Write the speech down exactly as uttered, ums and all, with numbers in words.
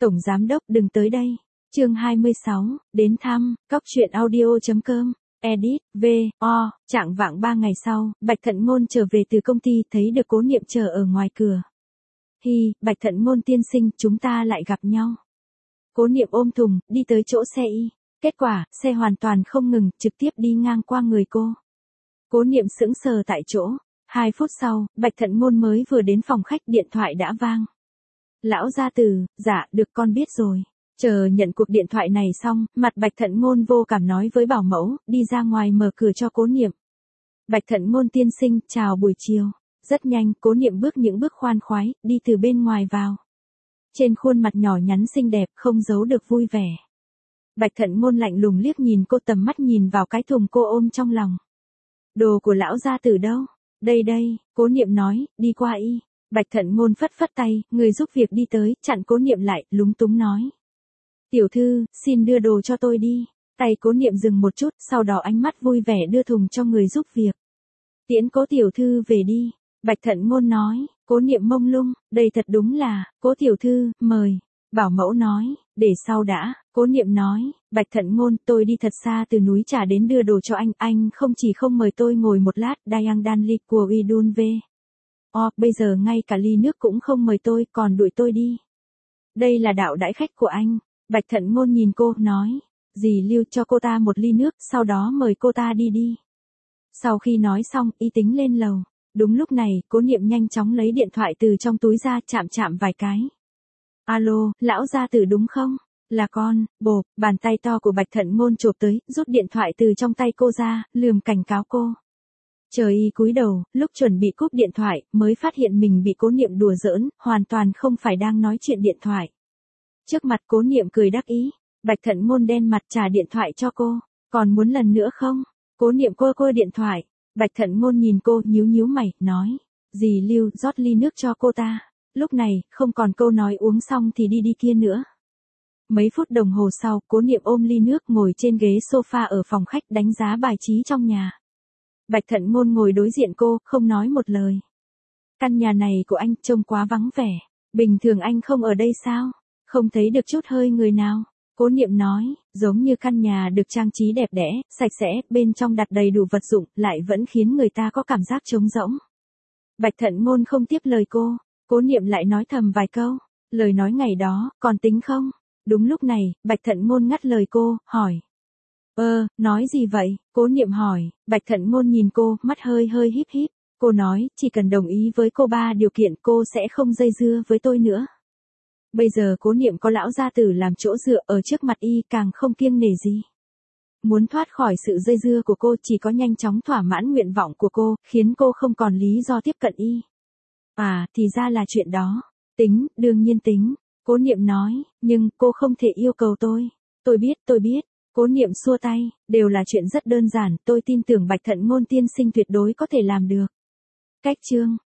Tổng giám đốc đừng tới đây. Chương hai mươi sáu, đến thăm, cóc truyện audio.com, edit, V, O, trạng vạng ba ngày sau, Bạch Thận Ngôn trở về từ công ty thấy được Cố Niệm chờ ở ngoài cửa. Hi, Bạch Thận Ngôn tiên sinh, chúng ta lại gặp nhau. Cố Niệm ôm thùng, đi tới chỗ xe y. Kết quả, xe hoàn toàn không ngừng, trực tiếp đi ngang qua người cô. Cố Niệm sững sờ tại chỗ. Hai phút sau, Bạch Thận Ngôn mới vừa đến phòng khách, điện thoại đã vang. Lão gia tử, dạ, được con biết rồi. Chờ nhận cuộc điện thoại này xong, mặt Bạch Thận Ngôn vô cảm nói với bảo mẫu, đi ra ngoài mở cửa cho Cố Niệm. Bạch Thận Ngôn tiên sinh, chào buổi chiều. Rất nhanh, Cố Niệm bước những bước khoan khoái, đi từ bên ngoài vào. Trên khuôn mặt nhỏ nhắn xinh đẹp, không giấu được vui vẻ. Bạch Thận Ngôn lạnh lùng liếc nhìn cô, tầm mắt nhìn vào cái thùng cô ôm trong lòng. Đồ của lão gia tử đâu? Đây đây, Cố Niệm nói, đi qua y. Bạch Thận Ngôn phất phất tay, người giúp việc đi tới, chặn Cố Niệm lại, lúng túng nói. Tiểu thư, xin đưa đồ cho tôi đi. Tay Cố Niệm dừng một chút, sau đó ánh mắt vui vẻ đưa thùng cho người giúp việc. Tiễn Cố tiểu thư về đi. Bạch Thận Ngôn nói. Cố Niệm mông lung, đây thật đúng là, Cố tiểu thư, mời. Bảo mẫu nói, để sau đã. Cố Niệm nói, Bạch Thận Ngôn, tôi đi thật xa từ núi Trà đến đưa đồ cho anh, anh không chỉ không mời tôi ngồi một lát, Dayang Dan Ly của Idun V. O, bây giờ ngay cả ly nước cũng không mời tôi, còn đuổi tôi đi. Đây là đạo đãi khách của anh. Bạch Thận Ngôn nhìn cô, nói, dì lưu cho cô ta một ly nước, sau đó mời cô ta đi đi. Sau khi nói xong, y tính lên lầu. Đúng lúc này, Cố Niệm nhanh chóng lấy điện thoại từ trong túi ra, chạm chạm vài cái. Alo, lão gia tử đúng không? Là con, bộp, bàn tay to của Bạch Thận Ngôn chộp tới, rút điện thoại từ trong tay cô ra, lườm cảnh cáo cô. Trời y cúi đầu, lúc chuẩn bị cúp điện thoại, mới phát hiện mình bị Cố Niệm đùa giỡn, hoàn toàn không phải đang nói chuyện điện thoại. Trước mặt Cố Niệm cười đắc ý, Bạch Thận Ngôn đen mặt trả điện thoại cho cô, còn muốn lần nữa không? Cố Niệm cô cô điện thoại, Bạch Thận Ngôn nhìn cô, nhíu nhíu mày, nói, dì lưu, rót ly nước cho cô ta. Lúc này, không còn câu nói uống xong thì đi đi kia nữa. Mấy phút đồng hồ sau, Cố Niệm ôm ly nước ngồi trên ghế sofa ở phòng khách đánh giá bài trí trong nhà. Bạch Thận Ngôn ngồi đối diện cô, không nói một lời. Căn nhà này của anh trông quá vắng vẻ. Bình thường anh không ở đây sao? Không thấy được chút hơi người nào. Cố Niệm nói, giống như căn nhà được trang trí đẹp đẽ, sạch sẽ, bên trong đặt đầy đủ vật dụng, lại vẫn khiến người ta có cảm giác trống rỗng. Bạch Thận Ngôn không tiếp lời cô. Cố Niệm lại nói thầm vài câu. Lời nói ngày đó, còn tính không? Đúng lúc này, Bạch Thận Ngôn ngắt lời cô, hỏi. Ơ, nói gì vậy? Cố Niệm hỏi. Bạch Thận Ngôn nhìn cô, mắt hơi hơi híp híp. Cô nói, chỉ cần đồng ý với cô ba điều kiện, cô sẽ không dây dưa với tôi nữa. Bây giờ Cố Niệm có lão gia tử làm chỗ dựa ở trước mặt y, càng không kiêng nể gì. Muốn thoát khỏi sự dây dưa của cô, chỉ có nhanh chóng thỏa mãn nguyện vọng của cô, khiến cô không còn lý do tiếp cận y. À, thì ra là chuyện đó. Tính, đương nhiên tính. Cố Niệm nói, nhưng cô không thể yêu cầu tôi. Tôi biết, tôi biết. Cố Niệm xua tay, đều là chuyện rất đơn giản, tôi tin tưởng Bạch Thận Ngôn tiên sinh tuyệt đối có thể làm được. Cách chương